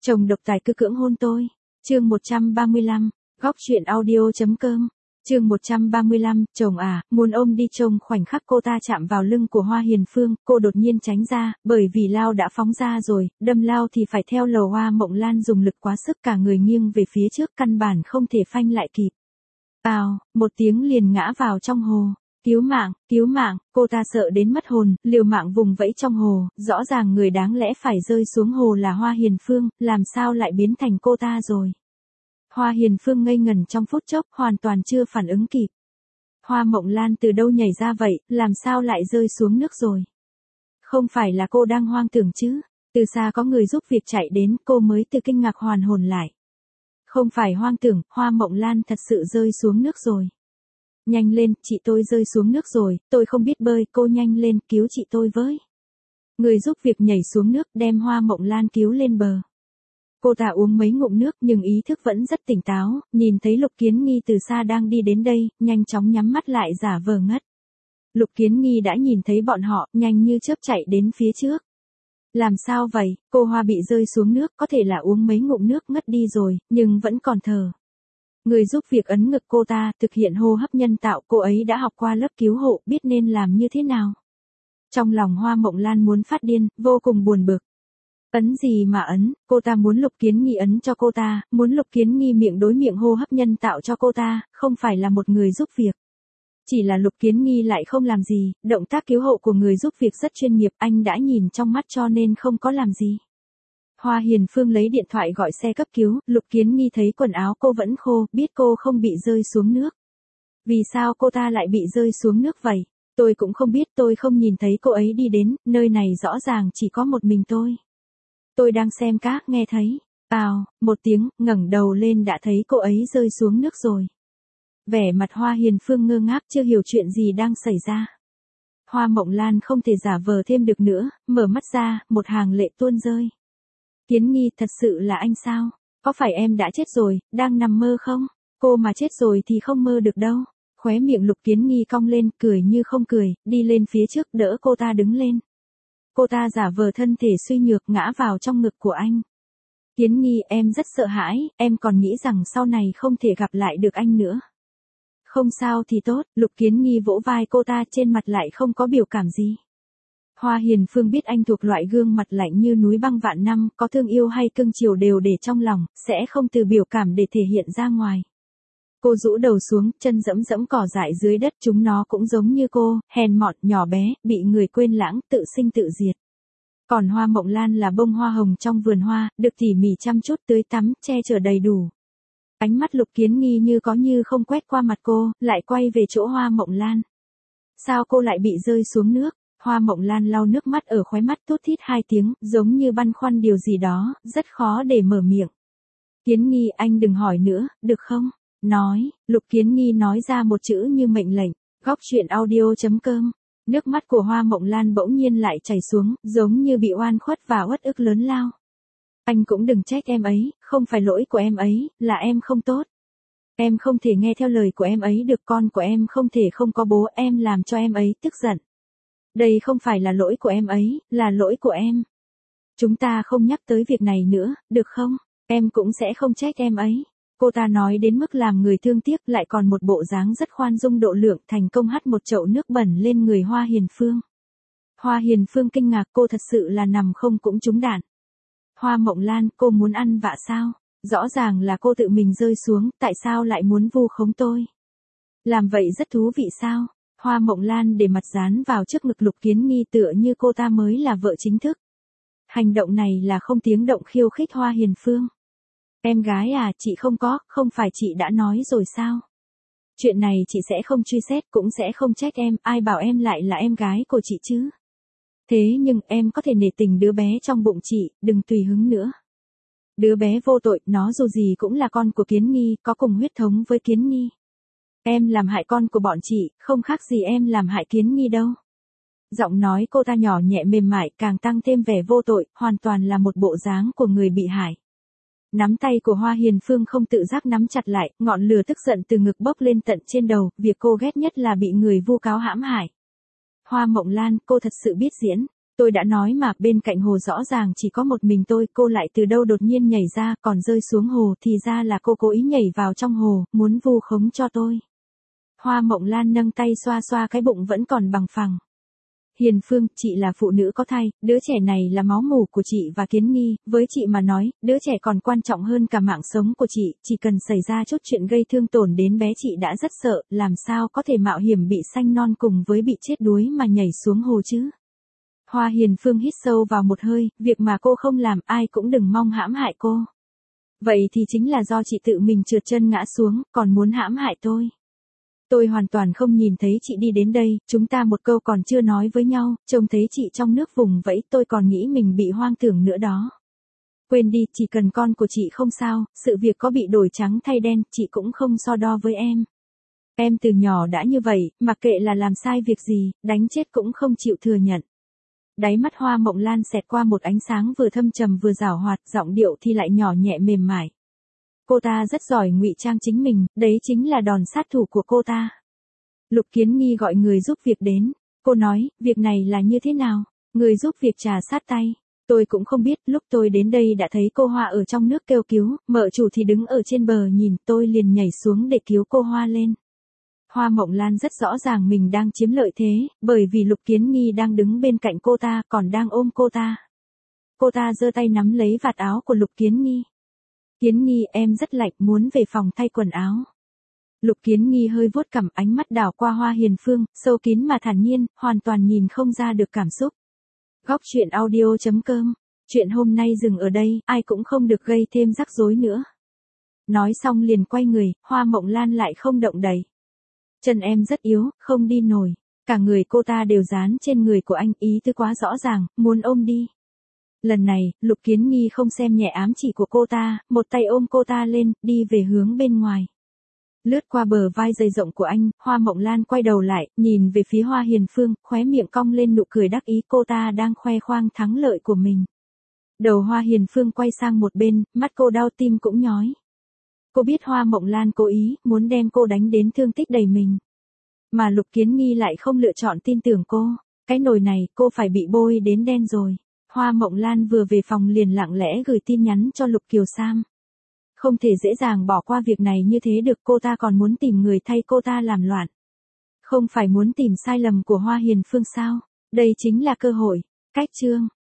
Chồng độc tài cứ cưỡng hôn tôi. Chương 135, góc truyện audio.com. Chương 135, chồng à, muốn ôm đi chồng. Khoảnh khắc cô ta chạm vào lưng của Hoa Hiền Phương, cô đột nhiên tránh ra, bởi vì lao đã phóng ra rồi, đâm lao thì phải theo lầu. Hoa Mộng Lan dùng lực quá sức, cả người nghiêng về phía trước, căn bản không thể phanh lại kịp. Ào, một tiếng liền ngã vào trong hồ. Cứu mạng, cô ta sợ đến mất hồn, liều mạng vùng vẫy trong hồ, rõ ràng người đáng lẽ phải rơi xuống hồ là Hoa Hiền Phương, làm sao lại biến thành cô ta rồi. Hoa Hiền Phương ngây ngẩn trong phút chốc, hoàn toàn chưa phản ứng kịp. Hoa Mộng Lan từ đâu nhảy ra vậy, làm sao lại rơi xuống nước rồi? Không phải là cô đang hoang tưởng chứ? Từ xa có người giúp việc chạy đến, cô mới từ kinh ngạc hoàn hồn lại. Không phải hoang tưởng, Hoa Mộng Lan thật sự rơi xuống nước rồi. Nhanh lên, chị tôi rơi xuống nước rồi, tôi không biết bơi, cô nhanh lên, cứu chị tôi với. Người giúp việc nhảy xuống nước, đem Hoa Mộng Lan cứu lên bờ. Cô ta uống mấy ngụm nước nhưng ý thức vẫn rất tỉnh táo, nhìn thấy Lục Kiến Nghi từ xa đang đi đến đây, nhanh chóng nhắm mắt lại giả vờ ngất. Lục Kiến Nghi đã nhìn thấy bọn họ, nhanh như chớp chạy đến phía trước. Làm sao vậy, cô Hoa bị rơi xuống nước, có thể là uống mấy ngụm nước ngất đi rồi, nhưng vẫn còn thở. Người giúp việc ấn ngực cô ta, thực hiện hô hấp nhân tạo, cô ấy đã học qua lớp cứu hộ, biết nên làm như thế nào. Trong lòng Hoa Mộng Lan muốn phát điên, vô cùng buồn bực. Ấn gì mà ấn, cô ta muốn Lục Kiến Nghi ấn cho cô ta, muốn Lục Kiến Nghi miệng đối miệng hô hấp nhân tạo cho cô ta, không phải là một người giúp việc. Chỉ là Lục Kiến Nghi lại không làm gì, động tác cứu hộ của người giúp việc rất chuyên nghiệp, anh đã nhìn trong mắt cho nên không có làm gì. Hoa Hiền Phương lấy điện thoại gọi xe cấp cứu, Lục Kiến Nghi thấy quần áo cô vẫn khô, biết cô không bị rơi xuống nước. Vì sao cô ta lại bị rơi xuống nước vậy? Tôi cũng không biết, tôi không nhìn thấy cô ấy đi đến, nơi này rõ ràng chỉ có một mình tôi. Tôi đang xem các, nghe thấy. Một tiếng, ngẩng đầu lên đã thấy cô ấy rơi xuống nước rồi. Vẻ mặt Hoa Hiền Phương ngơ ngác chưa hiểu chuyện gì đang xảy ra. Hoa Mộng Lan không thể giả vờ thêm được nữa, mở mắt ra, một hàng lệ tuôn rơi. Kiến Nghi, thật sự là anh sao? Có phải em đã chết rồi, đang nằm mơ không? Cô mà chết rồi thì không mơ được đâu. Khóe miệng Lục Kiến Nghi cong lên, cười như không cười, đi lên phía trước đỡ cô ta đứng lên. Cô ta giả vờ thân thể suy nhược ngã vào trong ngực của anh. Kiến Nghi, em rất sợ hãi, em còn nghĩ rằng sau này không thể gặp lại được anh nữa. Không sao thì tốt, Lục Kiến Nghi vỗ vai cô ta, trên mặt lại không có biểu cảm gì. Hoa Hiền Phương biết anh thuộc loại gương mặt lạnh như núi băng vạn năm, có thương yêu hay cưng chiều đều để trong lòng, sẽ không từ biểu cảm để thể hiện ra ngoài. Cô rũ đầu xuống, chân dẫm dẫm cỏ dại dưới đất, chúng nó cũng giống như cô, hèn mọn, nhỏ bé, bị người quên lãng, tự sinh tự diệt. Còn Hoa Mộng Lan là bông hoa hồng trong vườn hoa, được tỉ mỉ chăm chút tưới tắm, che chở đầy đủ. Ánh mắt Lục Kiến Nghi như có như không quét qua mặt cô, lại quay về chỗ Hoa Mộng Lan. Sao cô lại bị rơi xuống nước? Hoa Mộng Lan lau nước mắt ở khóe mắt, thút thít hai tiếng, giống như băn khoăn điều gì đó, rất khó để mở miệng. Kiến Nghi, anh đừng hỏi nữa, được không? Nói, Lục Kiến Nghi nói ra một chữ như mệnh lệnh. Góc truyện audio.com. Nước mắt của Hoa Mộng Lan bỗng nhiên lại chảy xuống, giống như bị oan khuất và uất ức lớn lao. Anh cũng đừng trách em ấy, không phải lỗi của em ấy, là em không tốt. Em không thể nghe theo lời của em ấy được, con của em không thể không có bố, em làm cho em ấy tức giận. Đây không phải là lỗi của em ấy, là lỗi của em. Chúng ta không nhắc tới việc này nữa, được không? Em cũng sẽ không trách em ấy. Cô ta nói đến mức làm người thương tiếc, lại còn một bộ dáng rất khoan dung độ lượng, thành công hắt một chậu nước bẩn lên người Hoa Hiền Phương. Hoa Hiền Phương kinh ngạc, cô thật sự là nằm không cũng trúng đạn. Hoa Mộng Lan, cô muốn ăn vạ sao? Rõ ràng là cô tự mình rơi xuống, tại sao lại muốn vu khống tôi? Làm vậy rất thú vị sao? Hoa Mộng Lan để mặt dán vào trước ngực Lục Kiến Nghi, tựa như cô ta mới là vợ chính thức. Hành động này là không tiếng động khiêu khích Hoa Hiền Phương. Em gái à, chị không phải chị đã nói rồi sao? Chuyện này chị sẽ không truy xét, cũng sẽ không trách em, ai bảo em lại là em gái của chị chứ? Thế nhưng em có thể nể tình đứa bé trong bụng chị, đừng tùy hứng nữa. Đứa bé vô tội, nó dù gì cũng là con của Kiến Nghi, có cùng huyết thống với Kiến Nghi. Em làm hại con của bọn chị, không khác gì em làm hại Kiến Nghi đâu. Giọng nói cô ta nhỏ nhẹ mềm mại, càng tăng thêm vẻ vô tội, hoàn toàn là một bộ dáng của người bị hại. Nắm tay của Hoa Hiền Phương không tự giác nắm chặt lại, ngọn lửa tức giận từ ngực bốc lên tận trên đầu, việc cô ghét nhất là bị người vu cáo hãm hại. Hoa Mộng Lan, cô thật sự biết diễn. Tôi đã nói mà, bên cạnh hồ rõ ràng chỉ có một mình tôi, cô lại từ đâu đột nhiên nhảy ra, còn rơi xuống hồ, thì ra là cô cố ý nhảy vào trong hồ, muốn vu khống cho tôi. Hoa Mộng Lan nâng tay xoa xoa cái bụng vẫn còn bằng phẳng. Hiền Phương, chị là phụ nữ có thai, đứa trẻ này là máu mủ của chị và Kiến Nghi, với chị mà nói, đứa trẻ còn quan trọng hơn cả mạng sống của chị, chỉ cần xảy ra chút chuyện gây thương tổn đến bé chị đã rất sợ, làm sao có thể mạo hiểm bị sanh non cùng với bị chết đuối mà nhảy xuống hồ chứ. Hoa Hiền Phương hít sâu vào một hơi, việc mà cô không làm ai cũng đừng mong hãm hại cô. Vậy thì chính là do chị tự mình trượt chân ngã xuống, còn muốn hãm hại tôi. Tôi hoàn toàn không nhìn thấy chị đi đến đây, chúng ta một câu còn chưa nói với nhau, trông thấy chị trong nước vùng vẫy tôi còn nghĩ mình bị hoang tưởng nữa đó. Quên đi, chỉ cần con của chị không sao, sự việc có bị đổi trắng thay đen, chị cũng không so đo với em. Em từ nhỏ đã như vậy, mặc kệ là làm sai việc gì, đánh chết cũng không chịu thừa nhận. Đáy mắt Hoa Mộng Lan xẹt qua một ánh sáng vừa thâm trầm vừa giảo hoạt, giọng điệu thì lại nhỏ nhẹ mềm mại. Cô ta rất giỏi ngụy trang chính mình, đấy chính là đòn sát thủ của cô ta. Lục Kiến Nghi gọi người giúp việc đến. Cô nói, việc này là như thế nào? Người giúp việc trà sát tay. Tôi cũng không biết, lúc tôi đến đây đã thấy cô Hoa ở trong nước kêu cứu, mợ chủ thì đứng ở trên bờ nhìn, tôi liền nhảy xuống để cứu cô Hoa lên. Hoa Mộng Lan rất rõ ràng mình đang chiếm lợi thế, bởi vì Lục Kiến Nghi đang đứng bên cạnh cô ta, còn đang ôm cô ta. Cô ta giơ tay nắm lấy vạt áo của Lục Kiến Nghi. Kiến Nghi, em rất lạnh, muốn về phòng thay quần áo. Lục Kiến Nghi hơi vuốt cằm, ánh mắt đảo qua Hoa Hiền Phương, sâu kín mà thản nhiên, hoàn toàn nhìn không ra được cảm xúc. Góc truyện audio.com. Chuyện hôm nay dừng ở đây, ai cũng không được gây thêm rắc rối nữa. Nói xong liền quay người, Hoa Mộng Lan lại không động đậy. Chân em rất yếu, không đi nổi. Cả người cô ta đều dán trên người của anh, ý tứ quá rõ ràng, muốn ôm đi. Lần này, Lục Kiến Nghi không xem nhẹ ám chỉ của cô ta, một tay ôm cô ta lên, đi về hướng bên ngoài. Lướt qua bờ vai dày rộng của anh, Hoa Mộng Lan quay đầu lại, nhìn về phía Hoa Hiền Phương, khóe miệng cong lên nụ cười đắc ý, cô ta đang khoe khoang thắng lợi của mình. Đầu Hoa Hiền Phương quay sang một bên, mắt cô đau tim cũng nhói. Cô biết Hoa Mộng Lan cố ý, muốn đem cô đánh đến thương tích đầy mình. Mà Lục Kiến Nghi lại không lựa chọn tin tưởng cô. Cái nồi này, cô phải bị bôi đến đen rồi. Hoa Mộng Lan vừa về phòng liền lặng lẽ gửi tin nhắn cho Lục Kiều Sam. Không thể dễ dàng bỏ qua việc này như thế được, cô ta còn muốn tìm người thay cô ta làm loạn. Không phải muốn tìm sai lầm của Hoa Hiền Phương sao? Đây chính là cơ hội. Cách chương.